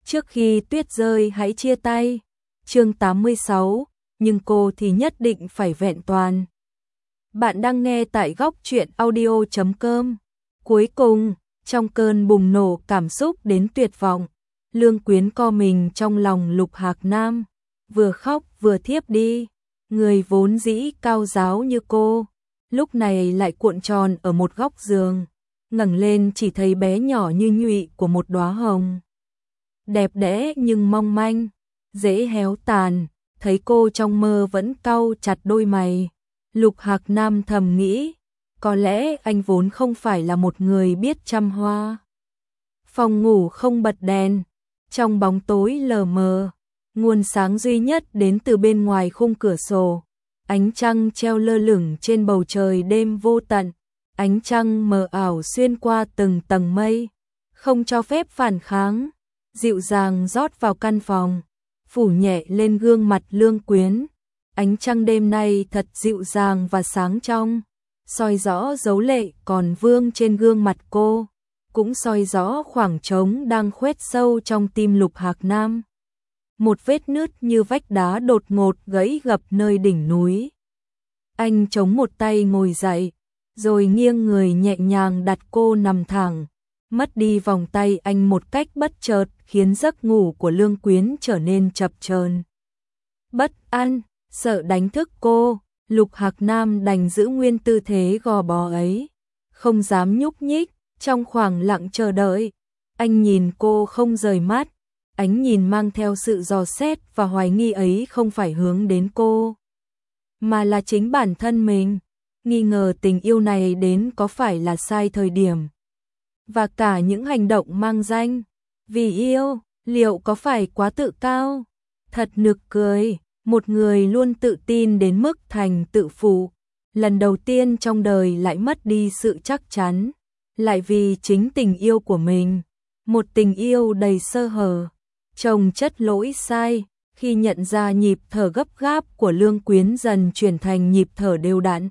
Trước khi tuyết rơi hãy chia tay. Chương 86, nhưng cô thì nhất định phải vẹn toàn. Bạn đang nghe tại góc truyện audio.com. Cuối cùng, trong cơn bùng nổ cảm xúc đến tuyệt vọng, Lương Quyến co mình trong lòng Lục Hạc Nam, vừa khóc vừa thiếp đi. Người vốn dĩ cao giáo như cô, lúc này lại cuộn tròn ở một góc giường, ngẩng lên chỉ thấy bé nhỏ như nhụy của một đóa hồng. Đẹp đẽ nhưng mong manh, dễ héo tàn, thấy cô trong mơ vẫn cau chặt đôi mày. Lục Hạc Nam thầm nghĩ, có lẽ anh vốn không phải là một người biết chăm hoa. Phòng ngủ không bật đèn, trong bóng tối lờ mờ, nguồn sáng duy nhất đến từ bên ngoài khung cửa sổ. Ánh trăng treo lơ lửng trên bầu trời đêm vô tận, ánh trăng mờ ảo xuyên qua từng tầng mây, không cho phép phản kháng, dịu dàng rót vào căn phòng, phủ nhẹ lên gương mặt Lương Quyến. Ánh trăng đêm nay thật dịu dàng và sáng trong, soi rõ dấu lệ còn vương trên gương mặt cô, cũng soi rõ khoảng trống đang khoét sâu trong tim Lục Hạc Nam. Một vết nứt như vách đá đột ngột gãy gập nơi đỉnh núi. Anh chống một tay ngồi dậy, rồi nghiêng người nhẹ nhàng đặt cô nằm thẳng. Mất đi vòng tay anh một cách bất chợt khiến giấc ngủ của Lương Quyến trở nên chập chờn. Bất an, sợ đánh thức cô, Lục Hạc Nam đành giữ nguyên tư thế gò bó ấy, không dám nhúc nhích. Trong khoảng lặng chờ đợi, anh nhìn cô không rời mắt, ánh nhìn mang theo sự dò xét và hoài nghi ấy không phải hướng đến cô, mà là chính bản thân mình, nghi ngờ tình yêu này đến có phải là sai thời điểm. Và cả những hành động mang danh vì yêu, liệu có phải quá tự cao? Thật nực cười, một người luôn tự tin đến mức thành tự phụ, lần đầu tiên trong đời lại mất đi sự chắc chắn, lại vì chính tình yêu của mình, một tình yêu đầy sơ hở, chồng chất lỗi sai. Khi nhận ra nhịp thở gấp gáp của Lương Quyến dần chuyển thành nhịp thở đều đặn,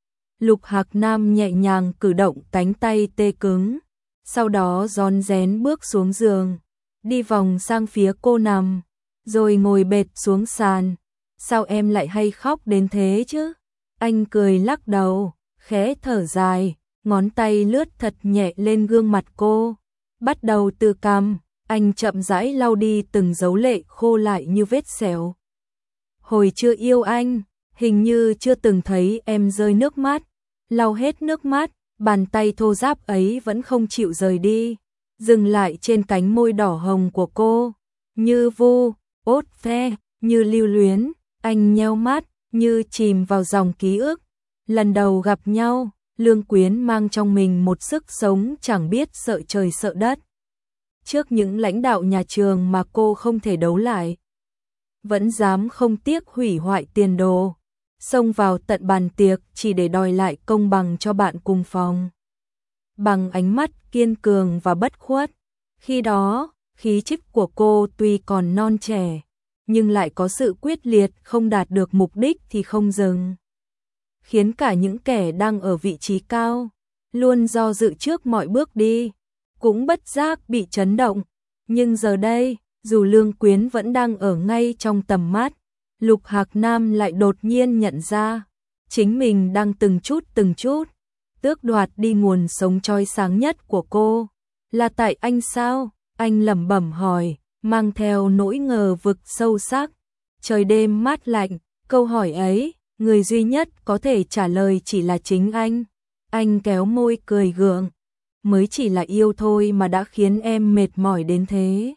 Lục Hạc Nam nhẹ nhàng cử động cánh tay tê cứng, sau đó rón rén bước xuống giường, đi vòng sang phía cô nằm, rồi ngồi bệt xuống sàn. Sao em lại hay khóc đến thế chứ? Anh cười lắc đầu, khẽ thở dài, ngón tay lướt thật nhẹ lên gương mặt cô, bắt đầu từ cằm. Anh chậm rãi lau đi từng dấu lệ khô lại như vết sẹo. Hồi chưa yêu anh, hình như chưa từng thấy em rơi nước mắt. Lau hết nước mắt, bàn tay thô ráp ấy vẫn không chịu rời đi, dừng lại trên cánh môi đỏ hồng của cô, như vu, ốt ve, như lưu luyến. Anh nheo mắt, như chìm vào dòng ký ức. Lần đầu gặp nhau, Lương Quyến mang trong mình một sức sống chẳng biết sợ trời sợ đất. Trước những lãnh đạo nhà trường mà cô không thể đấu lại, vẫn dám không tiếc hủy hoại tiền đồ, xông vào tận bàn tiệc chỉ để đòi lại công bằng cho bạn cùng phòng. Bằng ánh mắt kiên cường và bất khuất, khi đó, khí chất của cô tuy còn non trẻ, nhưng lại có sự quyết liệt, không đạt được mục đích thì không dừng, khiến cả những kẻ đang ở vị trí cao, luôn do dự trước mọi bước đi, cũng bất giác bị chấn động. Nhưng giờ đây, dù Lương Quyến vẫn đang ở ngay trong tầm mắt, Lục Hạc Nam lại đột nhiên nhận ra, chính mình đang từng chút tước đoạt đi nguồn sống chói sáng nhất của cô. Là tại anh sao? Anh lẩm bẩm hỏi, mang theo nỗi ngờ vực sâu sắc. Trời đêm mát lạnh, câu hỏi ấy, người duy nhất có thể trả lời chỉ là chính anh. Anh kéo môi cười gượng. Mới chỉ là yêu thôi mà đã khiến em mệt mỏi đến thế.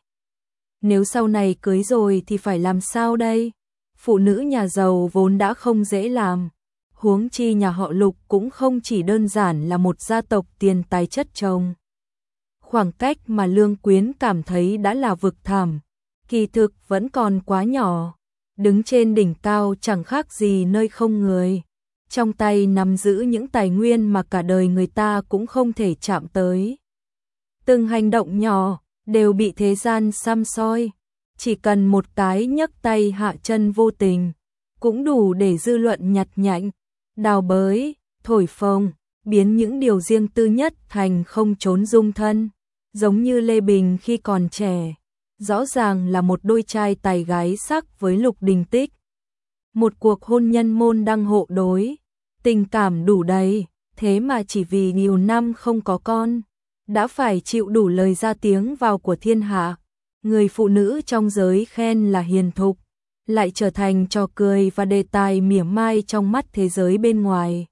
Nếu sau này cưới rồi thì phải làm sao đây? Phụ nữ nhà giàu vốn đã không dễ làm, huống chi nhà họ Lục cũng không chỉ đơn giản là một gia tộc tiền tài chất chồng. Khoảng cách mà Lương Quyến cảm thấy đã là vực thẳm, kỳ thực vẫn còn quá nhỏ, đứng trên đỉnh cao chẳng khác gì nơi không người. Trong tay nắm giữ những tài nguyên mà cả đời người ta cũng không thể chạm tới. Từng hành động nhỏ đều bị thế gian săm soi, chỉ cần một cái nhấc tay hạ chân vô tình, cũng đủ để dư luận nhặt nhạnh, đào bới, thổi phồng, biến những điều riêng tư nhất thành không chốn dung thân. Giống như Lê Bình khi còn trẻ, rõ ràng là một đôi trai tài gái sắc với Lục Đình Tích. Một cuộc hôn nhân môn đăng hộ đối, tình cảm đủ đầy, thế mà chỉ vì nhiều năm không có con, đã phải chịu đủ lời ra tiếng vào của thiên hạ. Người phụ nữ trong giới khen là hiền thục, lại trở thành trò cười và đề tài mỉa mai trong mắt thế giới bên ngoài.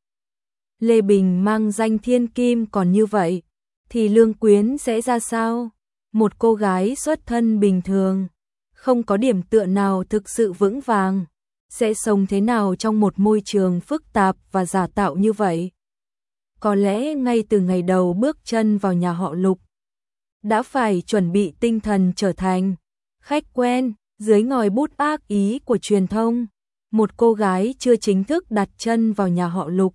Lê Bình mang danh thiên kim còn như vậy, thì Lương Quyến sẽ ra sao? Một cô gái xuất thân bình thường, không có điểm tựa nào thực sự vững vàng, sẽ sống thế nào trong một môi trường phức tạp và giả tạo như vậy? Có lẽ ngay từ ngày đầu bước chân vào nhà họ Lục, đã phải chuẩn bị tinh thần trở thành khách quen dưới ngòi bút ác ý của truyền thông. Một cô gái chưa chính thức đặt chân vào nhà họ Lục,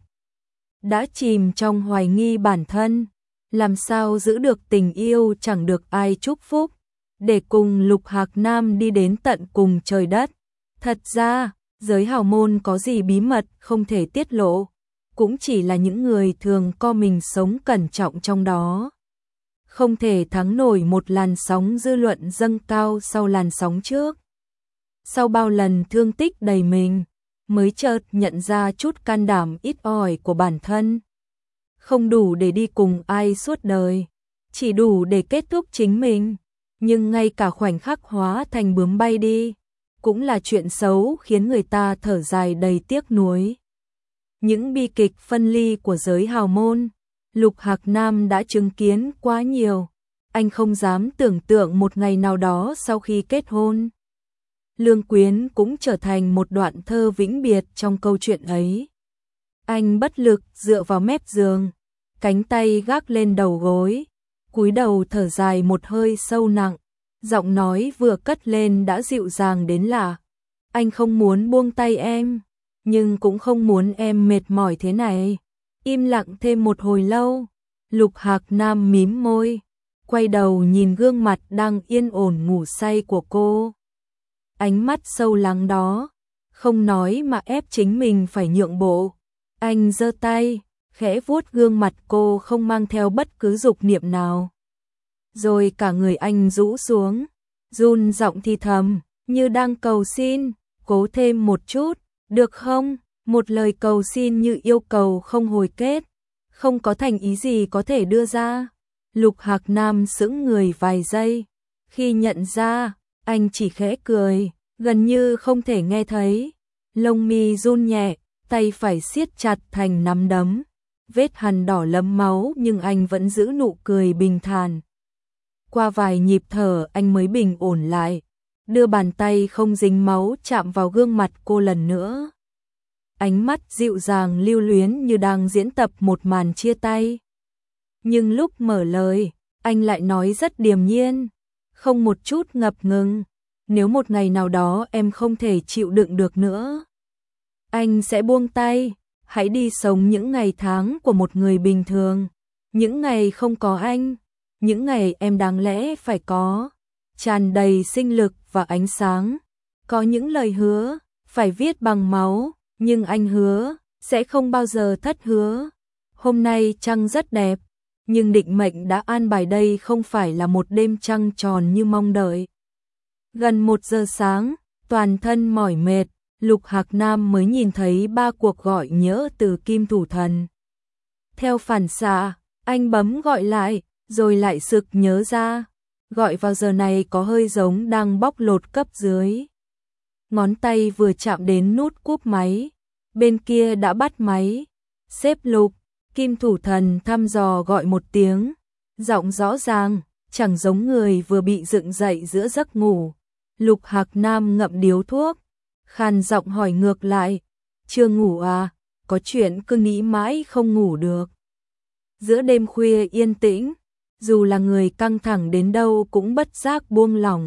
đã chìm trong hoài nghi bản thân, làm sao giữ được tình yêu chẳng được ai chúc phúc, để cùng Lục Hạc Nam đi đến tận cùng trời đất. Thật ra, giới hào môn có gì bí mật không thể tiết lộ, cũng chỉ là những người thường co mình sống cẩn trọng trong đó. Không thể thắng nổi một làn sóng dư luận dâng cao sau làn sóng trước. Sau bao lần thương tích đầy mình, mới chợt nhận ra chút can đảm ít ỏi của bản thân. Không đủ để đi cùng ai suốt đời, chỉ đủ để kết thúc chính mình. Nhưng ngay cả khoảnh khắc hóa thành bướm bay đi, cũng là chuyện xấu khiến người ta thở dài đầy tiếc nuối. Những bi kịch phân ly của giới hào môn, Lục Hạc Nam đã chứng kiến quá nhiều. Anh không dám tưởng tượng một ngày nào đó sau khi kết hôn, Lương Quyến cũng trở thành một đoạn thơ vĩnh biệt trong câu chuyện ấy. Anh bất lực dựa vào mép giường, cánh tay gác lên đầu gối, cúi đầu thở dài một hơi sâu nặng, giọng nói vừa cất lên đã dịu dàng đến lạ. Anh không muốn buông tay em, nhưng cũng không muốn em mệt mỏi thế này. Im lặng thêm một hồi lâu, Lục Hạc Nam mím môi, quay đầu nhìn gương mặt đang yên ổn ngủ say của cô. Ánh mắt sâu lắng đó, không nói mà ép chính mình phải nhượng bộ. Anh giơ tay, khẽ vuốt gương mặt cô không mang theo bất cứ dục niệm nào. Rồi cả người anh rũ xuống, run giọng thì thầm, như đang cầu xin, cố thêm một chút, được không? Một lời cầu xin như yêu cầu không hồi kết, không có thành ý gì có thể đưa ra. Lục Hạc Nam sững người vài giây, khi nhận ra, anh chỉ khẽ cười, gần như không thể nghe thấy. Lông mi run nhẹ, tay phải siết chặt thành nắm đấm, vết hằn đỏ lấm máu nhưng anh vẫn giữ nụ cười bình thản. Qua vài nhịp thở anh mới bình ổn lại, đưa bàn tay không dính máu chạm vào gương mặt cô lần nữa. Ánh mắt dịu dàng lưu luyến như đang diễn tập một màn chia tay. Nhưng lúc mở lời, anh lại nói rất điềm nhiên, không một chút ngập ngừng. Nếu một ngày nào đó em không thể chịu đựng được nữa, anh sẽ buông tay, hãy đi sống những ngày tháng của một người bình thường. Những ngày không có anh, những ngày em đáng lẽ phải có, tràn đầy sinh lực và ánh sáng. Có những lời hứa, phải viết bằng máu, nhưng anh hứa, sẽ không bao giờ thất hứa. Hôm nay trăng rất đẹp, nhưng định mệnh đã an bài đây không phải là một đêm trăng tròn như mong đợi. Gần 1 giờ sáng, toàn thân mỏi mệt, Lục Hạc Nam mới nhìn thấy 3 cuộc gọi nhỡ từ Kim Thủ Thần. Theo phản xạ, anh bấm gọi lại, rồi lại sực nhớ ra, gọi vào giờ này có hơi giống đang bóc lột cấp dưới. Ngón tay vừa chạm đến nút cúp máy, bên kia đã bắt máy. Sếp Lục, Kim Thủ Thần thăm dò gọi một tiếng, giọng rõ ràng, chẳng giống người vừa bị dựng dậy giữa giấc ngủ. Lục Hạc Nam ngậm điếu thuốc, khàn giọng hỏi ngược lại, chưa ngủ à, có chuyện cứ nghĩ mãi không ngủ được. Giữa đêm khuya yên tĩnh, dù là người căng thẳng đến đâu cũng bất giác buông lỏng.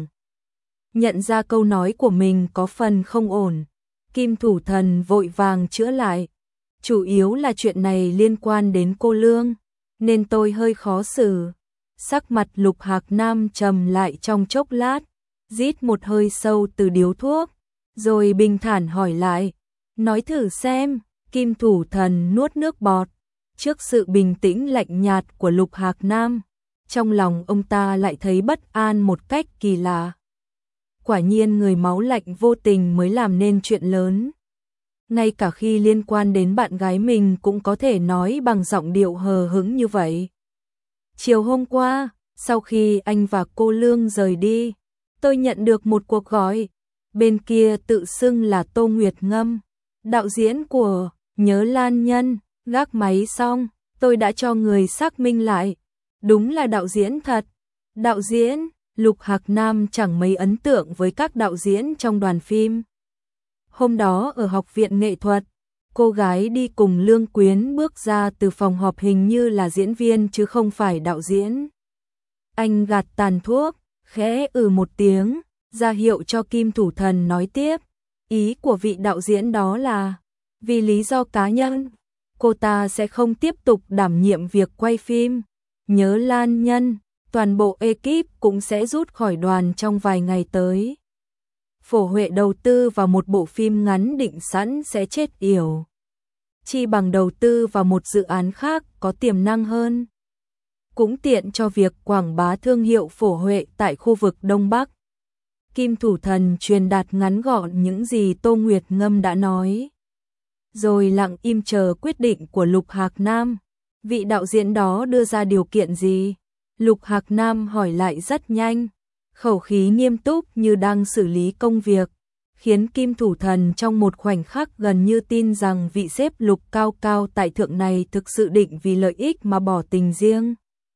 Nhận ra câu nói của mình có phần không ổn, Kim Thủ Thần vội vàng chữa lại. Chủ yếu là chuyện này liên quan đến cô Lương, nên tôi hơi khó xử. Sắc mặt Lục Hạc Nam trầm lại trong chốc lát, rít một hơi sâu từ điếu thuốc, rồi bình thản hỏi lại, nói thử xem. Kim Thủ Thần nuốt nước bọt, trước sự bình tĩnh lạnh nhạt của Lục Hạc Nam, trong lòng ông ta lại thấy bất an một cách kỳ lạ. quả nhiên người máu lạnh vô tình mới làm nên chuyện lớn. Ngay cả khi liên quan đến bạn gái mình cũng có thể nói bằng giọng điệu hờ hững như vậy. Chiều hôm qua, sau khi anh và cô Lương rời đi, tôi nhận được một cuộc gọi. Bên kia tự xưng là Tô Nguyệt Ngâm, đạo diễn của Nhớ Lan Nhân. Gác máy xong, tôi đã cho người xác minh lại. Đúng là đạo diễn thật. Đạo diễn, Lục Hạc Nam chẳng mấy ấn tượng với các đạo diễn trong đoàn phim. Hôm đó ở học viện nghệ thuật, cô gái đi cùng Lương Quyến bước ra từ phòng họp hình như là diễn viên chứ không phải đạo diễn. Anh gạt tàn thuốc, khẽ một tiếng, ra hiệu cho Kim Thủ Thần nói tiếp. Ý của vị đạo diễn đó là, vì lý do cá nhân, cô ta sẽ không tiếp tục đảm nhiệm việc quay phim Nhớ Lan Nhân, toàn bộ ekip cũng sẽ rút khỏi đoàn trong vài ngày tới. Phổ Huệ đầu tư vào một bộ phim ngắn định sẵn sẽ chết yểu. Chi bằng đầu tư vào một dự án khác có tiềm năng hơn. Cũng tiện cho việc quảng bá thương hiệu Phổ Huệ tại khu vực Đông Bắc. Kim Thủ Thần truyền đạt ngắn gọn những gì Tô Nguyệt Ngâm đã nói. Rồi lặng im chờ quyết định của Lục Hạc Nam. Vị đạo diễn đó đưa ra điều kiện gì? Lục Hạc Nam hỏi lại rất nhanh, khẩu khí nghiêm túc như đang xử lý công việc, khiến Kim Thủ Thần trong một khoảnh khắc gần như tin rằng vị sếp Lục cao cao tại thượng này thực sự định vì lợi ích mà bỏ tình riêng.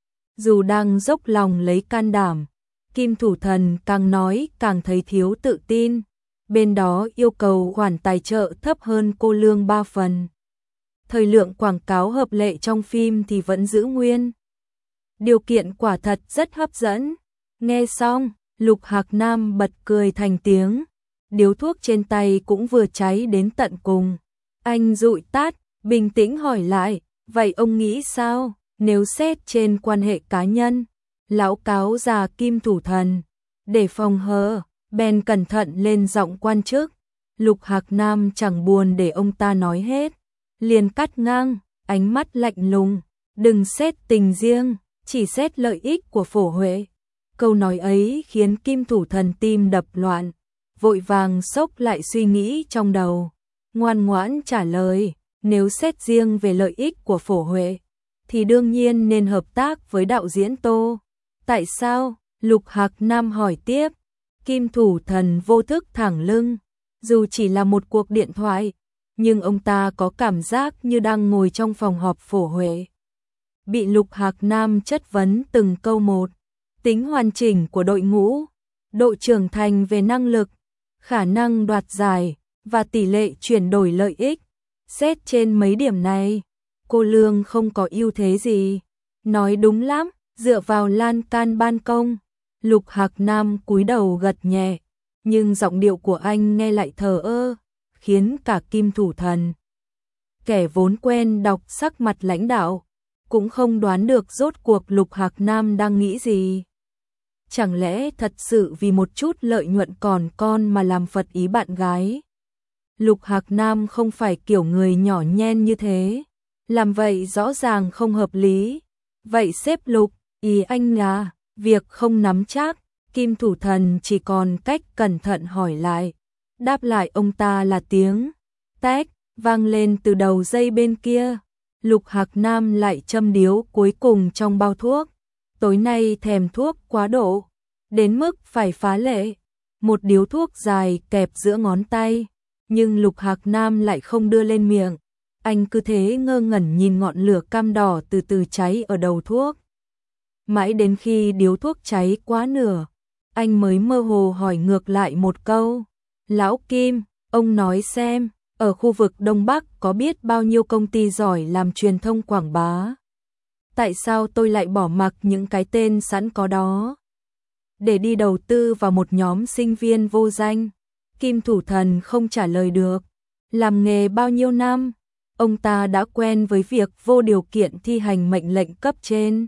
Dù đang dốc lòng lấy can đảm, Kim Thủ Thần càng nói càng thấy thiếu tự tin. Bên đó yêu cầu khoản tài trợ thấp hơn cô Lương 3 phần. Thời lượng quảng cáo hợp lệ trong phim thì vẫn giữ nguyên. Điều kiện quả thật rất hấp dẫn. Nghe xong, Lục Hạc Nam bật cười thành tiếng. Điếu thuốc trên tay cũng vừa cháy đến tận cùng. Anh dụi tắt, bình tĩnh hỏi lại, vậy ông nghĩ sao, nếu xét trên quan hệ cá nhân? Lão cáo già Kim Thủ Thần, để phòng hờ, bèn cẩn thận lên giọng quan chức. Lục Hạc Nam chẳng buồn để ông ta nói hết, liền cắt ngang, ánh mắt lạnh lùng, đừng xét tình riêng, chỉ xét lợi ích của Phổ Huệ. Câu nói ấy khiến Kim Thủ Thần tim đập loạn, vội vàng xốc lại suy nghĩ trong đầu, ngoan ngoãn trả lời, nếu xét riêng về lợi ích của Phổ Huệ, thì đương nhiên nên hợp tác với đạo diễn Tô. Tại sao? Lục Hạc Nam hỏi tiếp. Kim Thủ Thần vô thức thẳng lưng, dù chỉ là một cuộc điện thoại, nhưng ông ta có cảm giác như đang ngồi trong phòng họp Phổ Huệ. Bị Lục Hạc Nam chất vấn từng câu một, tính hoàn chỉnh của đội ngũ, độ trưởng thành về năng lực, khả năng đoạt giải và tỷ lệ chuyển đổi lợi ích. Xét trên mấy điểm này, cô Lương không có ưu thế gì. Nói đúng lắm, dựa vào lan can ban công. Lục Hạc Nam cúi đầu gật nhẹ, nhưng giọng điệu của anh nghe lại thờ ơ, khiến cả Kim Thủ Thần, kẻ vốn quen đọc sắc mặt lãnh đạo, cũng không đoán được rốt cuộc Lục Hạc Nam đang nghĩ gì. Chẳng lẽ thật sự vì một chút lợi nhuận còn con mà làm phật ý bạn gái? Lục Hạc Nam không phải kiểu người nhỏ nhen như thế, làm vậy rõ ràng không hợp lý. Vậy sếp Lục, ý anh là việc không nắm chắc. Kim Thủ Thần chỉ còn cách cẩn thận hỏi lại. Đáp lại ông ta là tiếng tách vang lên từ đầu dây bên kia. Lục Hạc Nam lại châm điếu cuối cùng trong bao thuốc. Tối nay thèm thuốc quá độ, đến mức phải phá lệ. Một điếu thuốc dài kẹp giữa ngón tay, nhưng Lục Hạc Nam lại không đưa lên miệng. Anh cứ thế ngơ ngẩn nhìn ngọn lửa cam đỏ từ từ cháy ở đầu thuốc. Mãi đến khi điếu thuốc cháy quá nửa, anh mới mơ hồ hỏi ngược lại một câu. Lão Kim, ông nói xem, ở khu vực Đông Bắc có biết bao nhiêu công ty giỏi làm truyền thông quảng bá? Tại sao tôi lại bỏ mặc những cái tên sẵn có đó để đi đầu tư vào một nhóm sinh viên vô danh? Kim Thủ Thần không trả lời được. Làm nghề bao nhiêu năm, ông ta đã quen với việc vô điều kiện thi hành mệnh lệnh cấp trên,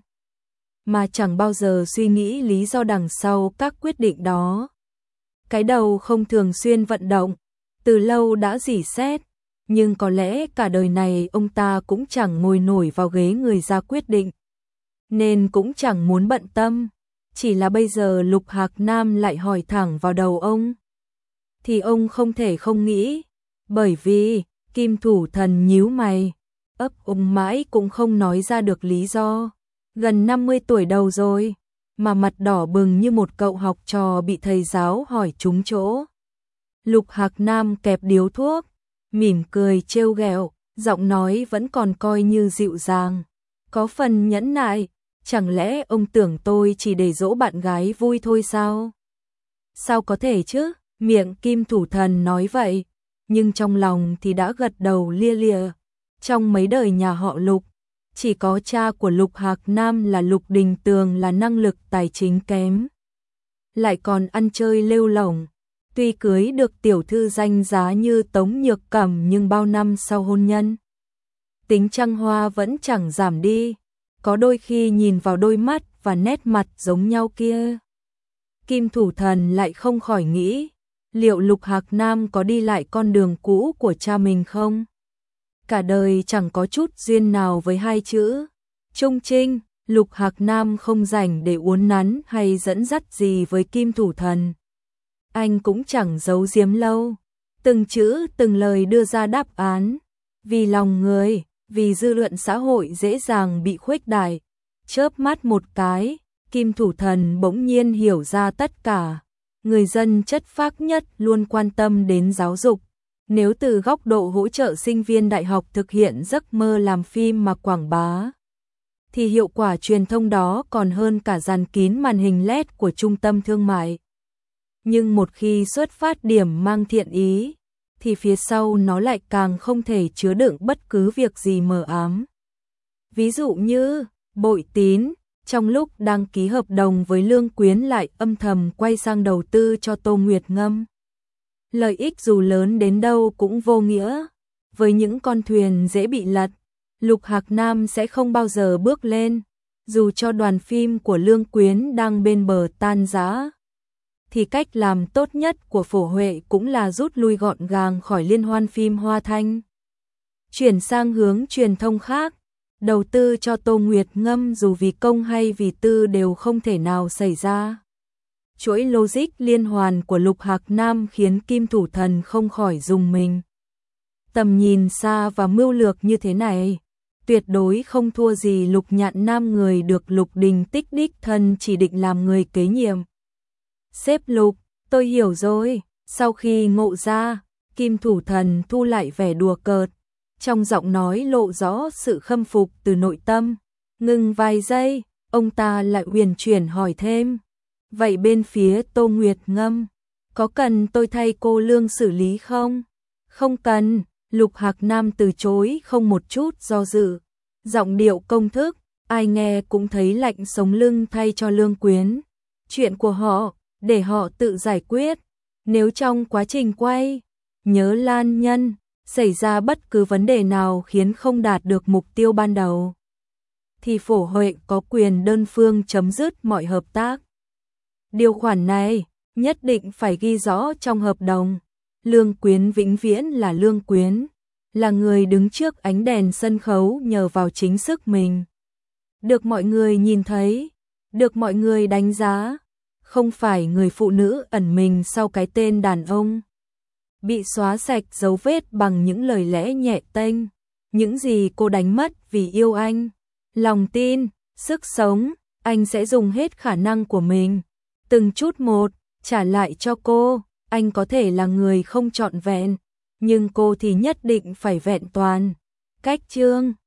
mà chẳng bao giờ suy nghĩ lý do đằng sau các quyết định đó. Cái đầu không thường xuyên vận động, từ lâu đã rỉ sét, nhưng có lẽ cả đời này ông ta cũng chẳng ngồi nổi vào ghế người ra quyết định, nên cũng chẳng muốn bận tâm. Chỉ là bây giờ Lục Hạc Nam lại hỏi thẳng vào đầu ông. Thì ông không thể không nghĩ, bởi vì Kim Thủ Thần nhíu mày, ấp úng mãi cũng không nói ra được lý do. Gần 50 tuổi đầu rồi, mà mặt đỏ bừng như một cậu học trò bị thầy giáo hỏi trúng chỗ. Lục Hạc Nam kẹp điếu thuốc, mỉm cười trêu ghẹo, giọng nói vẫn còn coi như dịu dàng, có phần nhẫn nại. Chẳng lẽ ông tưởng tôi chỉ để dỗ bạn gái vui thôi sao? Sao có thể chứ? Miệng Kim Thủ Thần nói vậy, nhưng trong lòng thì đã gật đầu lia lịa. Trong mấy đời nhà họ Lục, chỉ có cha của Lục Hạc Nam là Lục Đình Tường là năng lực tài chính kém, lại còn ăn chơi lêu lổng. Tuy cưới được tiểu thư danh giá như Tống Nhược Cẩm, nhưng bao năm sau hôn nhân, tính trăng hoa vẫn chẳng giảm đi. Có đôi khi nhìn vào đôi mắt và nét mặt giống nhau kia, Kim Thủ Thần lại không khỏi nghĩ, liệu Lục Hạc Nam có đi lại con đường cũ của cha mình không? Cả đời chẳng có chút duyên nào với hai chữ Trung Trinh. Lục Hạc Nam không rảnh để uốn nắn hay dẫn dắt gì với Kim Thủ Thần. Anh cũng chẳng giấu giếm lâu, từng chữ từng lời đưa ra đáp án. Vì lòng người, vì dư luận xã hội dễ dàng bị khuếch đại. Chớp mắt một cái, Kim Thủ Thần bỗng nhiên hiểu ra tất cả. Người dân chất phác nhất luôn quan tâm đến giáo dục. Nếu từ góc độ hỗ trợ sinh viên đại học thực hiện giấc mơ làm phim mà quảng bá, thì hiệu quả truyền thông đó còn hơn cả dàn kín màn hình LED của trung tâm thương mại. Nhưng một khi xuất phát điểm mang thiện ý, thì phía sau nó lại càng không thể chứa đựng bất cứ việc gì mờ ám. Ví dụ như, Bội Tín, trong lúc đăng ký hợp đồng với Lương Quyến lại âm thầm quay sang đầu tư cho Tô Nguyệt Ngâm. Lợi ích dù lớn đến đâu cũng vô nghĩa. Với những con thuyền dễ bị lật, Lục Hạc Nam sẽ không bao giờ bước lên. Dù cho đoàn phim của Lương Quyến đang bên bờ tan rã, thì cách làm tốt nhất của Phổ Huệ cũng là rút lui gọn gàng khỏi liên hoan phim Hoa Thanh. Chuyển sang hướng truyền thông khác, đầu tư cho Tô Nguyệt Ngâm dù vì công hay vì tư đều không thể nào xảy ra. Chuỗi logic liên hoàn của Lục Hạc Nam khiến Kim Thủ Thần không khỏi rùng mình. Tầm nhìn xa và mưu lược như thế này, tuyệt đối không thua gì Lục Nhạn Nam, người được Lục Đình Tích đích thân chỉ định làm người kế nhiệm. Sếp Lục, tôi hiểu rồi. Sau khi ngộ ra, Kim Thủ Thần thu lại vẻ đùa cợt, trong giọng nói lộ rõ sự khâm phục từ nội tâm. Ngừng vài giây, ông ta lại huyền chuyển hỏi thêm. Vậy bên phía Tô Nguyệt Ngâm, có cần tôi thay cô Lương xử lý không? Không cần. Lục Hạc Nam từ chối không một chút do dự. Giọng điệu công thức, ai nghe cũng thấy lạnh sống lưng thay cho Lương Quyến. Chuyện của họ, để họ tự giải quyết. Nếu trong quá trình quay, nhớ Lan Nhân, xảy ra bất cứ vấn đề nào khiến không đạt được mục tiêu ban đầu, thì Phổ Huệ có quyền đơn phương chấm dứt mọi hợp tác. Điều khoản này nhất định phải ghi rõ trong hợp đồng. Lương Quyến vĩnh viễn là Lương Quyến, là người đứng trước ánh đèn sân khấu nhờ vào chính sức mình. Được mọi người nhìn thấy, được mọi người đánh giá, không phải người phụ nữ ẩn mình sau cái tên đàn ông. Bị xóa sạch dấu vết bằng những lời lẽ nhẹ tênh, những gì cô đánh mất vì yêu anh. Lòng tin, sức sống, anh sẽ dùng hết khả năng của mình, từng chút một, trả lại cho cô. Anh có thể là người không trọn vẹn, nhưng cô thì nhất định phải vẹn toàn. Cách chương